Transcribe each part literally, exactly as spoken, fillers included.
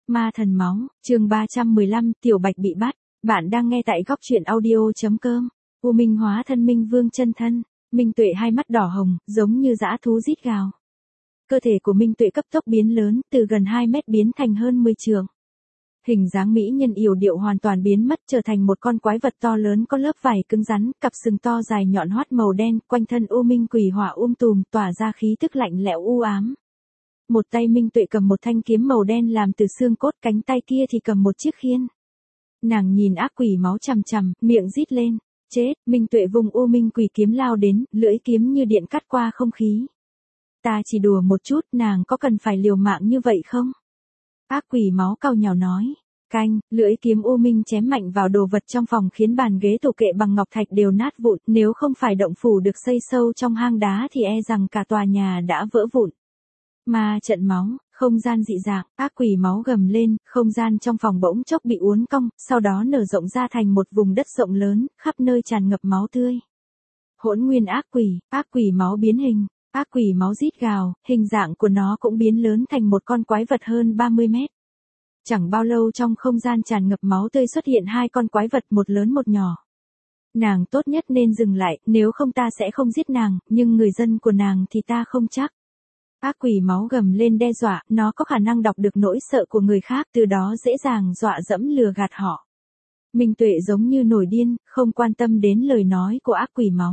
Ma thần máu, chương ba trăm mười lăm, Tiểu Bạch bị bắt. Bạn đang nghe tại góc truyện audio.com. U Minh hóa thân Minh Vương chân thân. Minh Tuệ hai mắt đỏ hồng, giống như dã thú rít gào. Cơ thể của Minh Tuệ cấp tốc biến lớn, từ gần hai mét biến thành hơn mười trượng. Hình dáng mỹ nhân yểu điệu hoàn toàn biến mất, trở thành một con quái vật to lớn có lớp vảy cứng rắn, cặp sừng to dài nhọn hoắt màu đen, quanh thân u minh quỷ hỏa um tùm, tỏa ra khí tức lạnh lẽo u ám. Một tay Minh Tuệ cầm một thanh kiếm màu đen làm từ xương cốt, cánh tay kia thì cầm một chiếc khiên. Nàng nhìn ác quỷ máu chằm chằm, miệng rít lên. Chết! Minh Tuệ vùng u minh quỷ kiếm lao đến, lưỡi kiếm như điện cắt qua không khí. Ta chỉ đùa một chút, nàng có cần phải liều mạng như vậy không? Ác quỷ máu cau nhàu nói. Canh, lưỡi kiếm u minh chém mạnh vào đồ vật trong phòng khiến bàn ghế tủ kệ bằng ngọc thạch đều nát vụn, nếu không phải động phủ được xây sâu trong hang đá thì e rằng cả tòa nhà đã vỡ vụn. Ma trận máu, không gian dị dạng, ác quỷ máu gầm lên, không gian trong phòng bỗng chốc bị uốn cong, sau đó nở rộng ra thành một vùng đất rộng lớn, khắp nơi tràn ngập máu tươi. Hỗn nguyên ác quỷ, ác quỷ máu biến hình, ác quỷ máu rít gào, hình dạng của nó cũng biến lớn thành một con quái vật hơn ba mươi mét. Chẳng bao lâu trong không gian tràn ngập máu tươi xuất hiện hai con quái vật, một lớn một nhỏ. Nàng tốt nhất nên dừng lại, nếu không ta sẽ không giết nàng, nhưng người dân của nàng thì ta không chắc. Ác quỷ máu gầm lên đe dọa, nó có khả năng đọc được nỗi sợ của người khác, từ đó dễ dàng dọa dẫm lừa gạt họ. Minh Tuệ giống như nổi điên, không quan tâm đến lời nói của ác quỷ máu.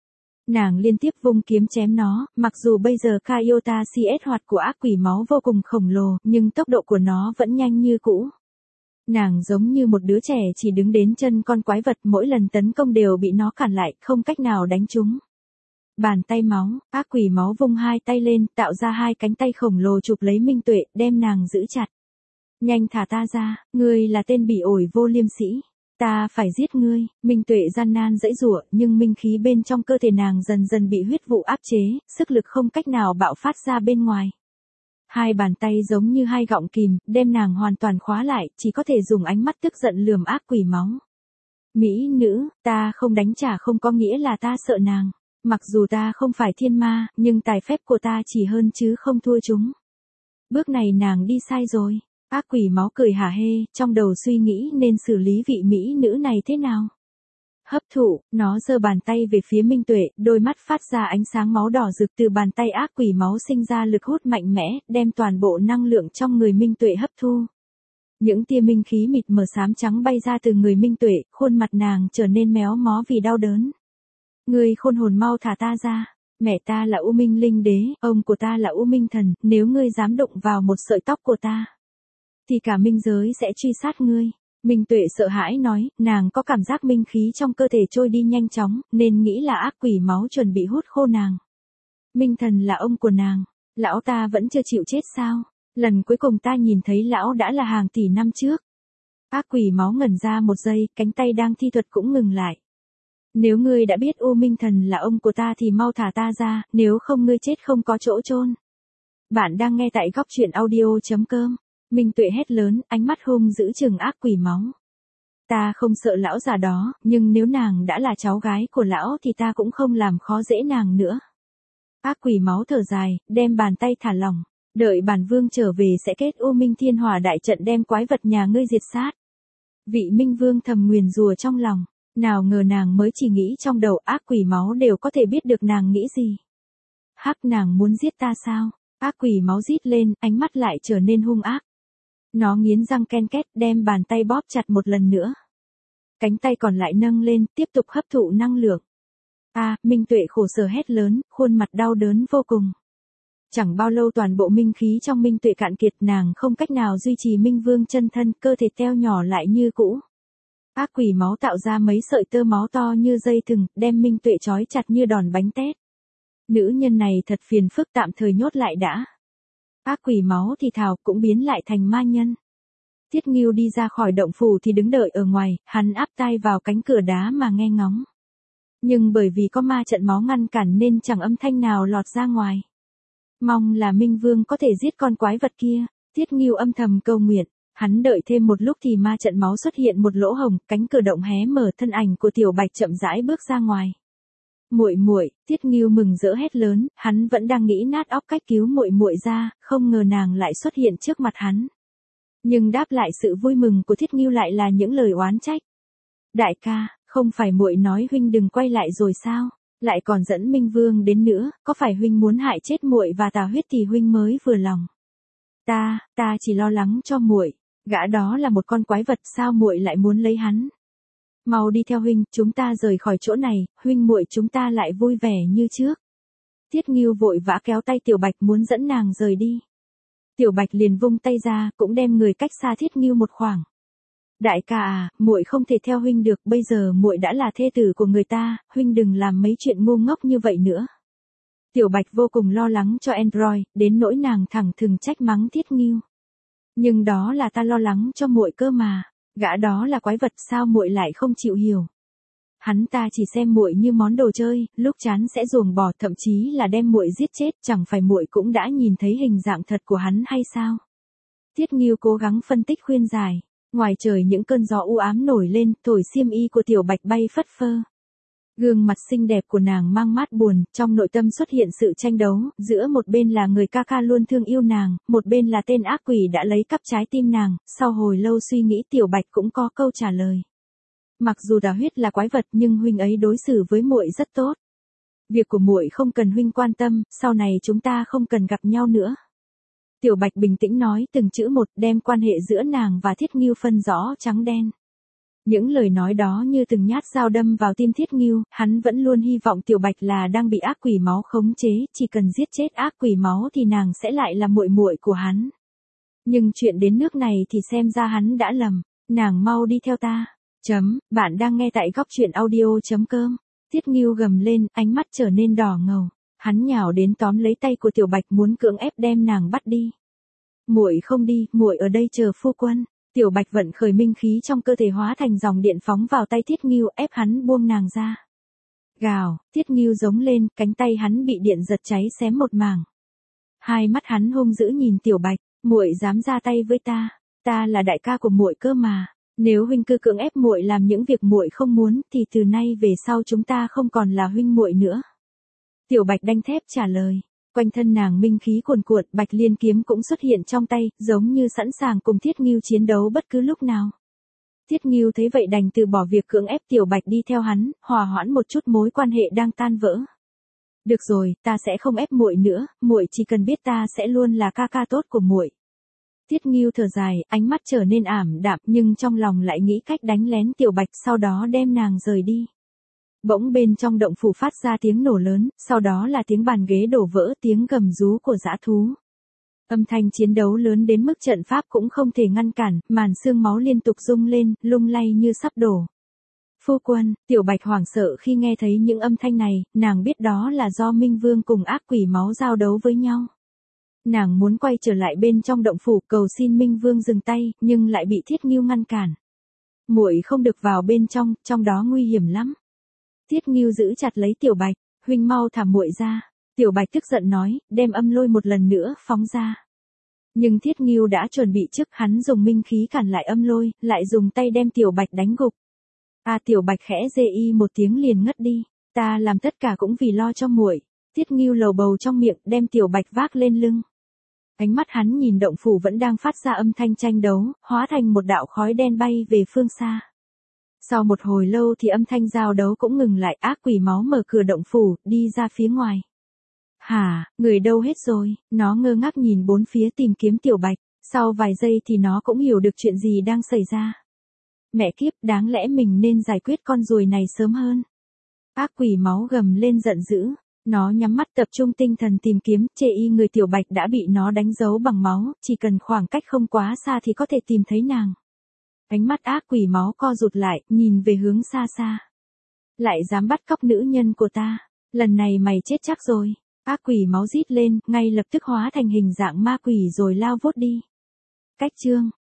Nàng liên tiếp vung kiếm chém nó, mặc dù bây giờ Kaiota xê ét hoạt của ác quỷ máu vô cùng khổng lồ, nhưng tốc độ của nó vẫn nhanh như cũ. Nàng giống như một đứa trẻ chỉ đứng đến chân con quái vật, mỗi lần tấn công đều bị nó cản lại, không cách nào đánh trúng. Bàn tay máu, ác quỷ máu vung hai tay lên, tạo ra hai cánh tay khổng lồ chụp lấy Minh Tuệ, đem nàng giữ chặt. Nhanh thả ta ra, ngươi là tên bỉ ổi vô liêm sĩ. Ta phải giết ngươi. Minh Tuệ gian nan giãy giụa, nhưng minh khí bên trong cơ thể nàng dần dần bị huyết vụ áp chế, sức lực không cách nào bạo phát ra bên ngoài. Hai bàn tay giống như hai gọng kìm, đem nàng hoàn toàn khóa lại, chỉ có thể dùng ánh mắt tức giận lườm ác quỷ máu. Mỹ nữ, ta không đánh trả không có nghĩa là ta sợ nàng. Mặc dù ta không phải thiên ma, nhưng tài phép của ta chỉ hơn chứ không thua chúng. Bước này nàng đi sai rồi. Ác quỷ máu cười hả hê, trong đầu suy nghĩ nên xử lý vị mỹ nữ này thế nào. Hấp thụ, nó giơ bàn tay về phía Minh Tuệ, đôi mắt phát ra ánh sáng máu đỏ rực, từ bàn tay ác quỷ máu sinh ra lực hút mạnh mẽ, đem toàn bộ năng lượng trong người Minh Tuệ hấp thu. Những tia minh khí mịt mờ xám trắng bay ra từ người Minh Tuệ, khuôn mặt nàng trở nên méo mó vì đau đớn. Ngươi khôn hồn mau thả ta ra. Mẹ ta là U Minh Linh Đế, ông của ta là U Minh Thần, nếu ngươi dám đụng vào một sợi tóc của ta, thì cả minh giới sẽ truy sát ngươi. Minh Tuệ sợ hãi nói, nàng có cảm giác minh khí trong cơ thể trôi đi nhanh chóng, nên nghĩ là ác quỷ máu chuẩn bị hút khô nàng. Minh Thần là ông của nàng, lão ta vẫn chưa chịu chết sao? Lần cuối cùng ta nhìn thấy lão đã là hàng tỷ năm trước. Ác quỷ máu ngẩn ra một giây, cánh tay đang thi thuật cũng ngừng lại. Nếu ngươi đã biết U Minh Thần là ông của ta thì mau thả ta ra, nếu không ngươi chết không có chỗ chôn. Bạn đang nghe tại góc truyện audio.com. Minh Tuệ hét lớn, ánh mắt hung dữ trừng ác quỷ máu. Ta không sợ lão già đó, nhưng nếu nàng đã là cháu gái của lão thì ta cũng không làm khó dễ nàng nữa. Ác quỷ máu thở dài, đem bàn tay thả lỏng. Đợi bản vương trở về sẽ kết U Minh Thiên Hỏa đại trận đem quái vật nhà ngươi diệt sát. Vị Minh Vương thầm nguyền rủa trong lòng. Nào ngờ nàng mới chỉ nghĩ trong đầu, ác quỷ máu đều có thể biết được nàng nghĩ gì. Hắc, nàng muốn giết ta sao? Ác quỷ máu rít lên, ánh mắt lại trở nên hung ác. Nó nghiến răng ken két, đem bàn tay bóp chặt một lần nữa. Cánh tay còn lại nâng lên, tiếp tục hấp thụ năng lượng. A, à, Minh Tuệ khổ sở hét lớn, khuôn mặt đau đớn vô cùng. Chẳng bao lâu toàn bộ minh khí trong Minh Tuệ cạn kiệt, nàng không cách nào duy trì Minh Vương chân thân, cơ thể teo nhỏ lại như cũ. Ác quỷ máu tạo ra mấy sợi tơ máu to như dây thừng, đem Minh Tuệ trói chặt như đòn bánh tét. Nữ nhân này thật phiền phức, tạm thời nhốt lại đã. Ác quỷ máu thì thào cũng biến lại thành ma nhân. Tiết Ngưu đi ra khỏi động phủ thì đứng đợi ở ngoài, hắn áp tai vào cánh cửa đá mà nghe ngóng. Nhưng bởi vì có ma trận máu ngăn cản nên chẳng âm thanh nào lọt ra ngoài. Mong là Minh Vương có thể giết con quái vật kia, Tiết Ngưu âm thầm cầu nguyện. Hắn đợi thêm một lúc thì ma trận máu xuất hiện một lỗ hổng, cánh cửa động hé mở, thân ảnh của Tiểu Bạch chậm rãi bước ra ngoài. Muội muội, Tiết Ngưu mừng rỡ hét lớn, hắn vẫn đang nghĩ nát óc cách cứu muội muội ra, không ngờ nàng lại xuất hiện trước mặt hắn. Nhưng đáp lại sự vui mừng của Thiết Ngưu lại là những lời oán trách. Đại ca, không phải muội nói huynh đừng quay lại rồi sao? Lại còn dẫn Minh Vương đến nữa, có phải huynh muốn hại chết muội và Tà Huyết thì huynh mới vừa lòng? Ta, ta chỉ lo lắng cho muội, gã đó là một con quái vật, sao muội lại muốn lấy hắn? Mau đi theo huynh, chúng ta rời khỏi chỗ này, huynh muội chúng ta lại vui vẻ như trước. Thiết Ngưu vội vã kéo tay Tiểu Bạch muốn dẫn nàng rời đi. Tiểu Bạch liền vung tay ra, cũng đem người cách xa Thiết Ngưu một khoảng. Đại ca à, muội không thể theo huynh được, bây giờ muội đã là thê tử của người ta, huynh đừng làm mấy chuyện ngu ngốc như vậy nữa. Tiểu Bạch vô cùng lo lắng cho Android, đến nỗi nàng thẳng thừng trách mắng Thiết Ngưu. Nhưng đó là ta lo lắng cho muội cơ mà, gã đó là quái vật, sao muội lại không chịu hiểu? Hắn ta chỉ xem muội như món đồ chơi, lúc chán sẽ ruồng bỏ, thậm chí là đem muội giết chết, chẳng phải muội cũng đã nhìn thấy hình dạng thật của hắn hay sao? Thiết Ngưu cố gắng phân tích khuyên giải. Ngoài trời những cơn gió u ám nổi lên, thổi xiêm y của Tiểu Bạch bay phất phơ. Gương mặt xinh đẹp của nàng mang mát buồn, trong nội tâm xuất hiện sự tranh đấu, giữa một bên là người ca ca luôn thương yêu nàng, một bên là tên ác quỷ đã lấy cắp trái tim nàng. Sau hồi lâu suy nghĩ, Tiểu Bạch cũng có câu trả lời. Mặc dù Tà Huyết là quái vật nhưng huynh ấy đối xử với muội rất tốt. Việc của muội không cần huynh quan tâm, sau này chúng ta không cần gặp nhau nữa. Tiểu Bạch bình tĩnh nói từng chữ một, đem quan hệ giữa nàng và Thiết Ngưu phân rõ trắng đen. Những lời nói đó như từng nhát dao đâm vào tim Thiết Ngưu, hắn vẫn luôn hy vọng Tiểu Bạch là đang bị ác quỷ máu khống chế, chỉ cần giết chết ác quỷ máu thì nàng sẽ lại là muội muội của hắn. Nhưng chuyện đến nước này thì xem ra hắn đã lầm, nàng mau đi theo ta. Chấm, bạn đang nghe tại góc truyện audio chấm com. Thiết Ngưu gầm lên, ánh mắt trở nên đỏ ngầu. Hắn nhào đến tóm lấy tay của Tiểu Bạch muốn cưỡng ép đem nàng bắt đi. Muội không đi, muội ở đây chờ phu quân. Tiểu Bạch vận khởi minh khí trong cơ thể hóa thành dòng điện phóng vào tay Thiết Ngưu, ép hắn buông nàng ra. Gào, Thiết Ngưu giống lên, cánh tay hắn bị điện giật cháy xém một mảng. Hai mắt hắn hung dữ nhìn Tiểu Bạch, muội dám ra tay với ta, ta là đại ca của muội cơ mà. Nếu huynh cứ cưỡng ép muội làm những việc muội không muốn thì từ nay về sau chúng ta không còn là huynh muội nữa. Tiểu Bạch đanh thép trả lời. Quanh thân nàng minh khí cuồn cuộn, Bạch Liên kiếm cũng xuất hiện trong tay, giống như sẵn sàng cùng Thiết Ngưu chiến đấu bất cứ lúc nào. Thiết Ngưu thấy vậy đành từ bỏ việc cưỡng ép Tiểu Bạch đi theo hắn, hòa hoãn một chút mối quan hệ đang tan vỡ. Được rồi, ta sẽ không ép muội nữa, muội chỉ cần biết ta sẽ luôn là ca ca tốt của muội. Thiết Ngưu thở dài, ánh mắt trở nên ảm đạm, nhưng trong lòng lại nghĩ cách đánh lén Tiểu Bạch, sau đó đem nàng rời đi. Bỗng bên trong động phủ phát ra tiếng nổ lớn, sau đó là tiếng bàn ghế đổ vỡ, tiếng gầm rú của dã thú. Âm thanh chiến đấu lớn đến mức trận pháp cũng không thể ngăn cản, màn xương máu liên tục rung lên, lung lay như sắp đổ. Phu quân, Tiểu Bạch hoảng sợ khi nghe thấy những âm thanh này, nàng biết đó là do Minh Vương cùng ác quỷ máu giao đấu với nhau. Nàng muốn quay trở lại bên trong động phủ cầu xin Minh Vương dừng tay, nhưng lại bị Thiết Ngưu ngăn cản. Muội không được vào bên trong, trong đó nguy hiểm lắm. Thiết Ngưu giữ chặt lấy Tiểu Bạch, huynh mau thả muội ra. Tiểu Bạch tức giận nói, đem âm lôi một lần nữa phóng ra. Nhưng Thiết Ngưu đã chuẩn bị trước, hắn dùng minh khí cản lại âm lôi, lại dùng tay đem Tiểu Bạch đánh gục. À Tiểu Bạch khẽ dê y một tiếng liền ngất đi. Ta làm tất cả cũng vì lo cho muội. Thiết Ngưu lầu bầu trong miệng, đem Tiểu Bạch vác lên lưng. Ánh mắt hắn nhìn động phủ vẫn đang phát ra âm thanh tranh đấu, hóa thành một đạo khói đen bay về phương xa. Sau một hồi lâu thì âm thanh giao đấu cũng ngừng lại, ác quỷ máu mở cửa động phủ, đi ra phía ngoài. Hả, người đâu hết rồi, nó ngơ ngác nhìn bốn phía tìm kiếm Tiểu Bạch, sau vài giây thì nó cũng hiểu được chuyện gì đang xảy ra. Mẹ kiếp, đáng lẽ mình nên giải quyết con ruồi này sớm hơn. Ác quỷ máu gầm lên giận dữ. Nó nhắm mắt tập trung tinh thần tìm kiếm, chê y người Tiểu Bạch đã bị nó đánh dấu bằng máu, chỉ cần khoảng cách không quá xa thì có thể tìm thấy nàng. Ánh mắt ác quỷ máu co rụt lại, nhìn về hướng xa xa. Lại dám bắt cóc nữ nhân của ta, lần này mày chết chắc rồi. Ác quỷ máu rít lên, ngay lập tức hóa thành hình dạng ma quỷ rồi lao vút đi. Cách chương